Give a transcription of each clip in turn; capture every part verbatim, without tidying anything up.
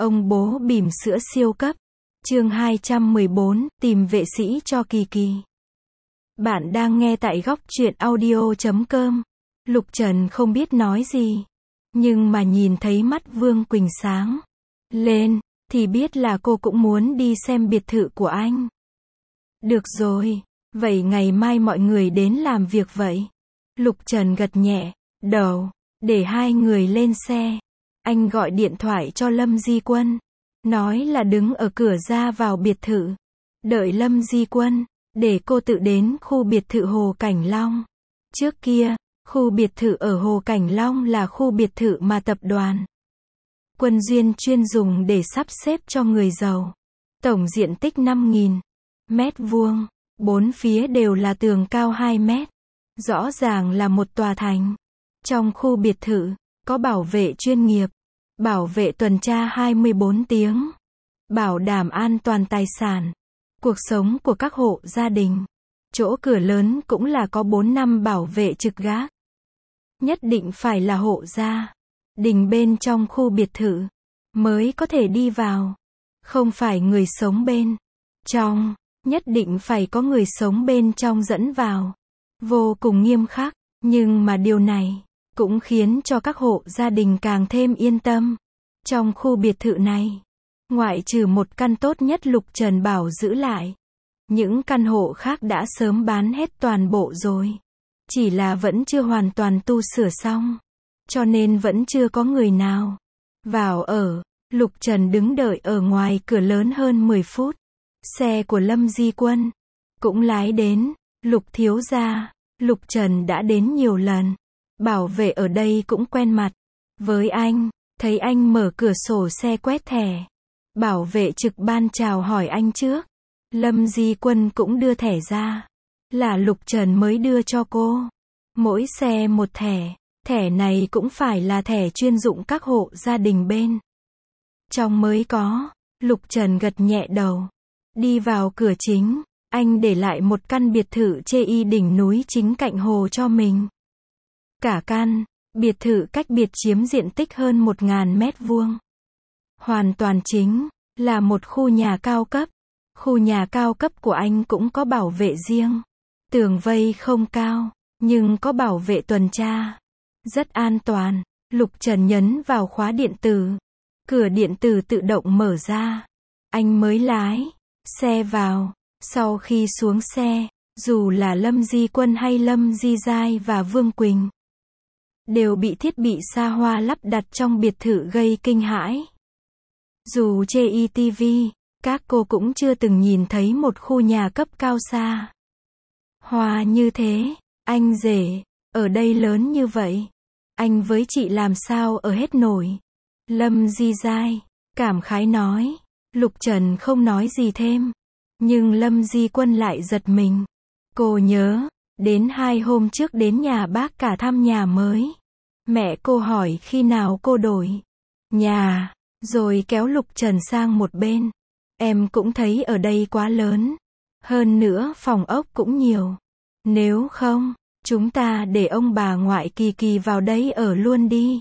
Ông bố bỉm sữa siêu cấp. Chương hai trăm mười bốn, tìm vệ sĩ cho Kỳ Kỳ. Bạn đang nghe tại góc truyện audio chấm com. Lục Trần không biết nói gì, nhưng mà nhìn thấy mắt Vương Quỳnh sáng lên, thì biết là cô cũng muốn đi xem biệt thự của anh. Được rồi, vậy ngày mai mọi người đến làm việc vậy. Lục Trần gật nhẹ đầu, để hai người lên xe. Anh gọi điện thoại cho Lâm Di Quân, nói là đứng ở cửa ra vào biệt thự, đợi Lâm Di Quân, để cô tự đến khu biệt thự Hồ Cảnh Long. Trước kia, khu biệt thự ở Hồ Cảnh Long là khu biệt thự mà tập đoàn Quân Duyên chuyên dùng để sắp xếp cho người giàu. Tổng diện tích năm nghìn mét vuông, bốn phía đều là tường cao hai mét. Rõ ràng là một tòa thành. Trong khu biệt thự, có bảo vệ chuyên nghiệp, bảo vệ tuần tra hai mươi bốn tiếng, bảo đảm an toàn tài sản, cuộc sống của các hộ gia đình. Chỗ cửa lớn cũng là có bốn năm bảo vệ trực gác. Nhất định phải là hộ gia đình bên trong khu biệt thự mới có thể đi vào. Không phải người sống bên trong, nhất định phải có người sống bên trong dẫn vào. Vô cùng nghiêm khắc, nhưng mà điều này cũng khiến cho các hộ gia đình càng thêm yên tâm. Trong khu biệt thự này, ngoại trừ một căn tốt nhất Lục Trần bảo giữ lại, những căn hộ khác đã sớm bán hết toàn bộ rồi. Chỉ là vẫn chưa hoàn toàn tu sửa xong, cho nên vẫn chưa có người nào vào ở. Lục Trần đứng đợi ở ngoài cửa lớn hơn mười phút. Xe của Lâm Di Quân cũng lái đến. Lục thiếu gia, Lục Trần đã đến nhiều lần. Bảo vệ ở đây cũng quen mặt với anh, thấy anh mở cửa sổ xe quét thẻ. Bảo vệ trực ban chào hỏi anh trước. Lâm Di Quân cũng đưa thẻ ra. Là Lục Trần mới đưa cho cô. Mỗi xe một thẻ. Thẻ này cũng phải là thẻ chuyên dụng các hộ gia đình bên trong mới có. Lục Trần gật nhẹ đầu. Đi vào cửa chính, anh để lại một căn biệt thự chê y đỉnh núi chính cạnh hồ cho mình. Cả căn biệt thự cách biệt chiếm diện tích hơn một nghìn mét vuông. Hoàn toàn chính là một khu nhà cao cấp. Khu nhà cao cấp của anh cũng có bảo vệ riêng. Tường vây không cao, nhưng có bảo vệ tuần tra. Rất an toàn. Lục Trần nhấn vào khóa điện tử. Cửa điện tử tự động mở ra. Anh mới lái xe vào. Sau khi xuống xe, dù là Lâm Di Quân hay Lâm Di Giai và Vương Quỳnh, đều bị thiết bị xa hoa lắp đặt trong biệt thự gây kinh hãi. Dù chê y ti vi, các cô cũng chưa từng nhìn thấy một khu nhà cấp cao xa hoa như thế. Anh rể, ở đây lớn như vậy, anh với chị làm sao ở hết nổi. Lâm Di Giai cảm khái nói. Lục Trần không nói gì thêm, nhưng Lâm Di Quân lại giật mình. Cô nhớ đến hai hôm trước đến nhà bác cả thăm nhà mới. Mẹ cô hỏi khi nào cô đổi nhà, rồi kéo Lục Trần sang một bên. Em cũng thấy ở đây quá lớn, hơn nữa phòng ốc cũng nhiều. Nếu không, chúng ta để ông bà ngoại Kỳ Kỳ vào đây ở luôn đi.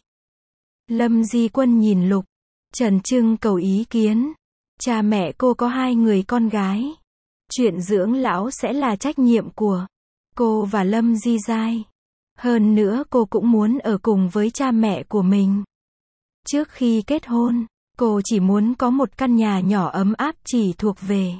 Lâm Di Quân nhìn Lục Trần trưng cầu ý kiến. Cha mẹ cô có hai người con gái. Chuyện dưỡng lão sẽ là trách nhiệm của cô và Lâm Di Giai. Hơn nữa cô cũng muốn ở cùng với cha mẹ của mình. Trước khi kết hôn, cô chỉ muốn có một căn nhà nhỏ ấm áp chỉ thuộc về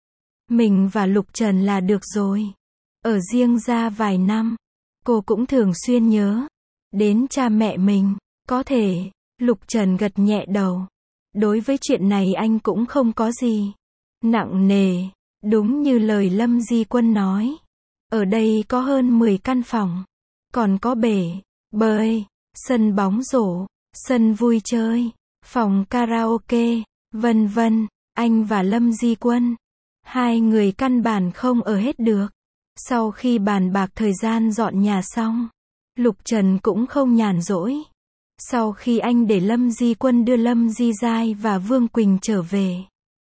mình và Lục Trần là được rồi. Ở riêng ra vài năm, cô cũng thường xuyên nhớ đến cha mẹ mình. Có thể, Lục Trần gật nhẹ đầu. Đối với chuyện này anh cũng không có gì nặng nề. Đúng như lời Lâm Di Quân nói, ở đây có hơn mười căn phòng, còn có bể bơi, sân bóng rổ, sân vui chơi, phòng karaoke, vân vân. Anh và Lâm Di Quân, hai người căn bản không ở hết được. Sau khi bàn bạc thời gian dọn nhà xong, Lục Trần cũng không nhàn rỗi. Sau khi anh để Lâm Di Quân đưa Lâm Di Giai và Vương Quỳnh trở về,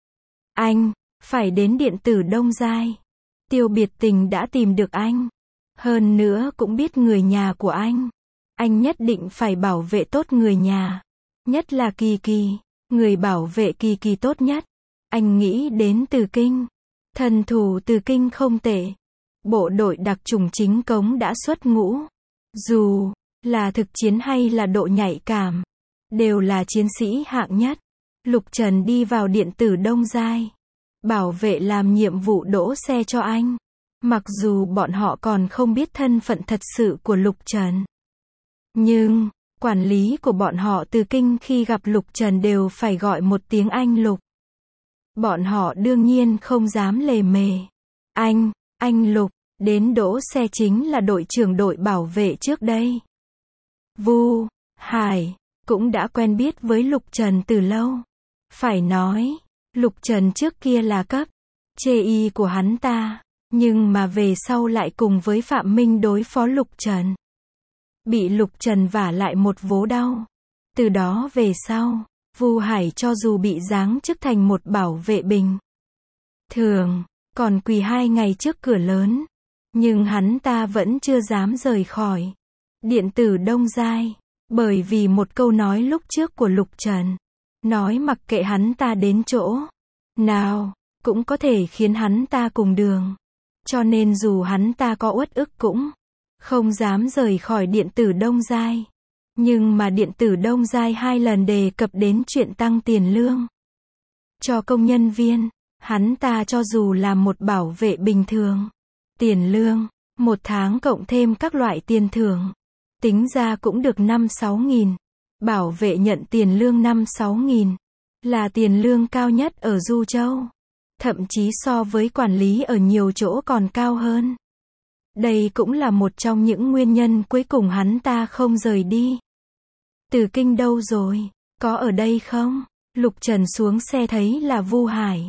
anh phải đến điện tử Đông Giai. Tiêu Biệt Tình đã tìm được anh, hơn nữa cũng biết người nhà của anh. Anh nhất định phải bảo vệ tốt người nhà, nhất là Kỳ Kỳ. Người bảo vệ Kỳ Kỳ tốt nhất. Anh nghĩ đến Từ Kinh. Thần thủ Từ Kinh không tệ. Bộ đội đặc chủng chính cống đã xuất ngũ. Dù là thực chiến hay là độ nhạy cảm, đều là chiến sĩ hạng nhất. Lục Trần đi vào điện tử Đông Giai. Bảo vệ làm nhiệm vụ đỗ xe cho anh. Mặc dù bọn họ còn không biết thân phận thật sự của Lục Trần. Nhưng, quản lý của bọn họ Từ Kinh khi gặp Lục Trần đều phải gọi một tiếng anh Lục. Bọn họ đương nhiên không dám lề mề. Anh, anh Lục, đến đỗ xe chính là đội trưởng đội bảo vệ trước đây. Vu Hải cũng đã quen biết với Lục Trần từ lâu. Phải nói, Lục Trần trước kia là cấp chê y của hắn ta, nhưng mà về sau lại cùng với Phạm Minh đối phó Lục Trần. Bị Lục Trần vả lại một vố đau. Từ đó về sau, Vu Hải cho dù bị giáng chức thành một bảo vệ bình thường, còn quỳ hai ngày trước cửa lớn, nhưng hắn ta vẫn chưa dám rời khỏi điện tử Đông Giai, bởi vì một câu nói lúc trước của Lục Trần, nói mặc kệ hắn ta đến chỗ nào, cũng có thể khiến hắn ta cùng đường. Cho nên dù hắn ta có uất ức cũng không dám rời khỏi điện tử Đông Giai. Nhưng mà điện tử Đông Giai hai lần đề cập đến chuyện tăng tiền lương cho công nhân viên, hắn ta cho dù là một bảo vệ bình thường, tiền lương, một tháng cộng thêm các loại tiền thưởng, tính ra cũng được năm sáu nghìn. Bảo vệ nhận tiền lương năm sáu nghìn, là tiền lương cao nhất ở Du Châu. Thậm chí so với quản lý ở nhiều chỗ còn cao hơn. Đây cũng là một trong những nguyên nhân cuối cùng hắn ta không rời đi. Từ Kinh đâu rồi? Có ở đây không? Lục Trần xuống xe thấy là Vu Hải.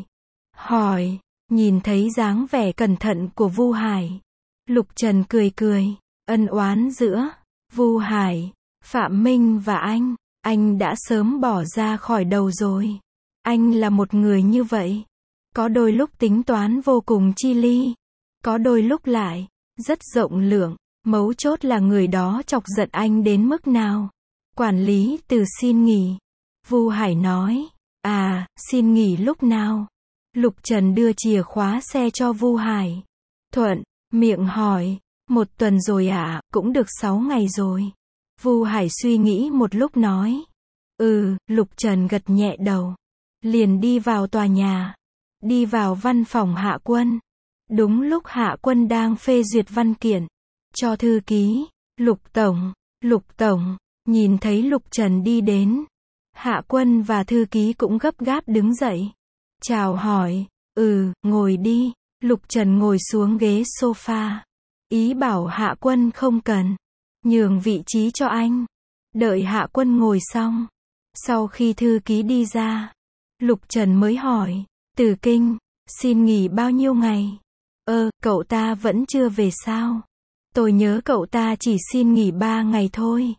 Hỏi, nhìn thấy dáng vẻ cẩn thận của Vu Hải. Lục Trần cười cười, ân oán giữa Vu Hải, Phạm Minh và anh, anh đã sớm bỏ ra khỏi đầu rồi. Anh là một người như vậy. Có đôi lúc tính toán vô cùng chi ly. Có đôi lúc lại, rất rộng lượng. Mấu chốt là người đó chọc giận anh đến mức nào. Quản lý Từ xin nghỉ. Vu Hải nói, à, xin nghỉ lúc nào? Lục Trần đưa chìa khóa xe cho Vu Hải. Thuận miệng hỏi, một tuần rồi ạ, à, cũng được sáu ngày rồi. Vu Hải suy nghĩ một lúc nói, ừ, Lục Trần gật nhẹ đầu. Liền đi vào tòa nhà. Đi vào văn phòng Hạ Quân. Đúng lúc Hạ Quân đang phê duyệt văn kiện cho thư ký. Lục Tổng, Lục Tổng, nhìn thấy Lục Trần đi đến. Hạ Quân và thư ký cũng gấp gáp đứng dậy. Chào hỏi, ừ, ngồi đi. Lục Trần ngồi xuống ghế sofa. Ý bảo Hạ Quân không cần. Nhường vị trí cho anh. Đợi Hạ Quân ngồi xong. Sau khi thư ký đi ra, Lục Trần mới hỏi, Từ Kinh, xin nghỉ bao nhiêu ngày? Ơ, cậu ta vẫn chưa về sao? Tôi nhớ cậu ta chỉ xin nghỉ ba ngày thôi.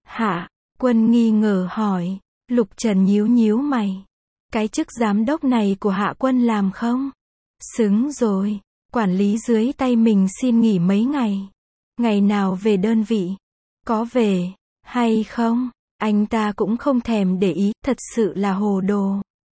Hạ Quân nghi ngờ hỏi. Lục Trần nhíu nhíu mày. Cái chức giám đốc này của Hạ Quân làm không? Xứng rồi. Quản lý dưới tay mình xin nghỉ mấy ngày. Ngày nào về đơn vị? Có về hay không? Anh ta cũng không thèm để ý, thật sự là hồ đồ.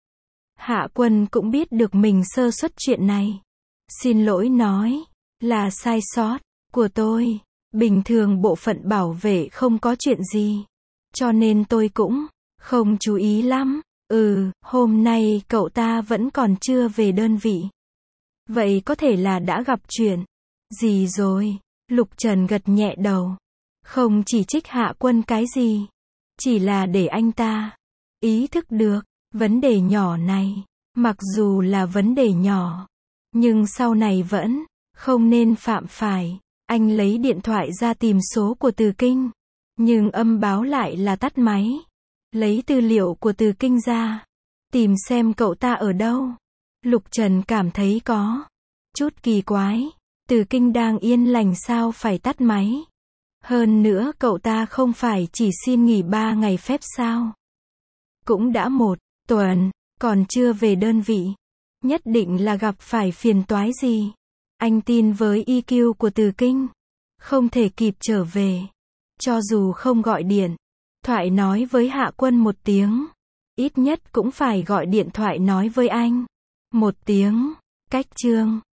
Hạ Quân cũng biết được mình sơ suất chuyện này. Xin lỗi nói, là sai sót của tôi. Bình thường bộ phận bảo vệ không có chuyện gì. Cho nên tôi cũng không chú ý lắm. Ừ, hôm nay cậu ta vẫn còn chưa về đơn vị. Vậy có thể là đã gặp chuyện gì rồi? Lục Trần gật nhẹ đầu. Không chỉ trích Hạ Quân cái gì. Chỉ là để anh ta ý thức được vấn đề nhỏ này. Mặc dù là vấn đề nhỏ, nhưng sau này vẫn không nên phạm phải. Anh lấy điện thoại ra tìm số của Từ Kinh, nhưng âm báo lại là tắt máy. Lấy tư liệu của Từ Kinh ra, tìm xem cậu ta ở đâu. Lục Trần cảm thấy có chút kỳ quái. Từ Kinh đang yên lành sao phải tắt máy? Hơn nữa cậu ta không phải chỉ xin nghỉ ba ngày phép sao? Cũng đã một tuần, còn chưa về đơn vị. Nhất định là gặp phải phiền toái gì. Anh tin với i kiu của Từ Kinh, không thể kịp trở về. Cho dù không gọi điện thoại nói với Hạ Quân một tiếng, ít nhất cũng phải gọi điện thoại nói với anh. Một tiếng. Cách chương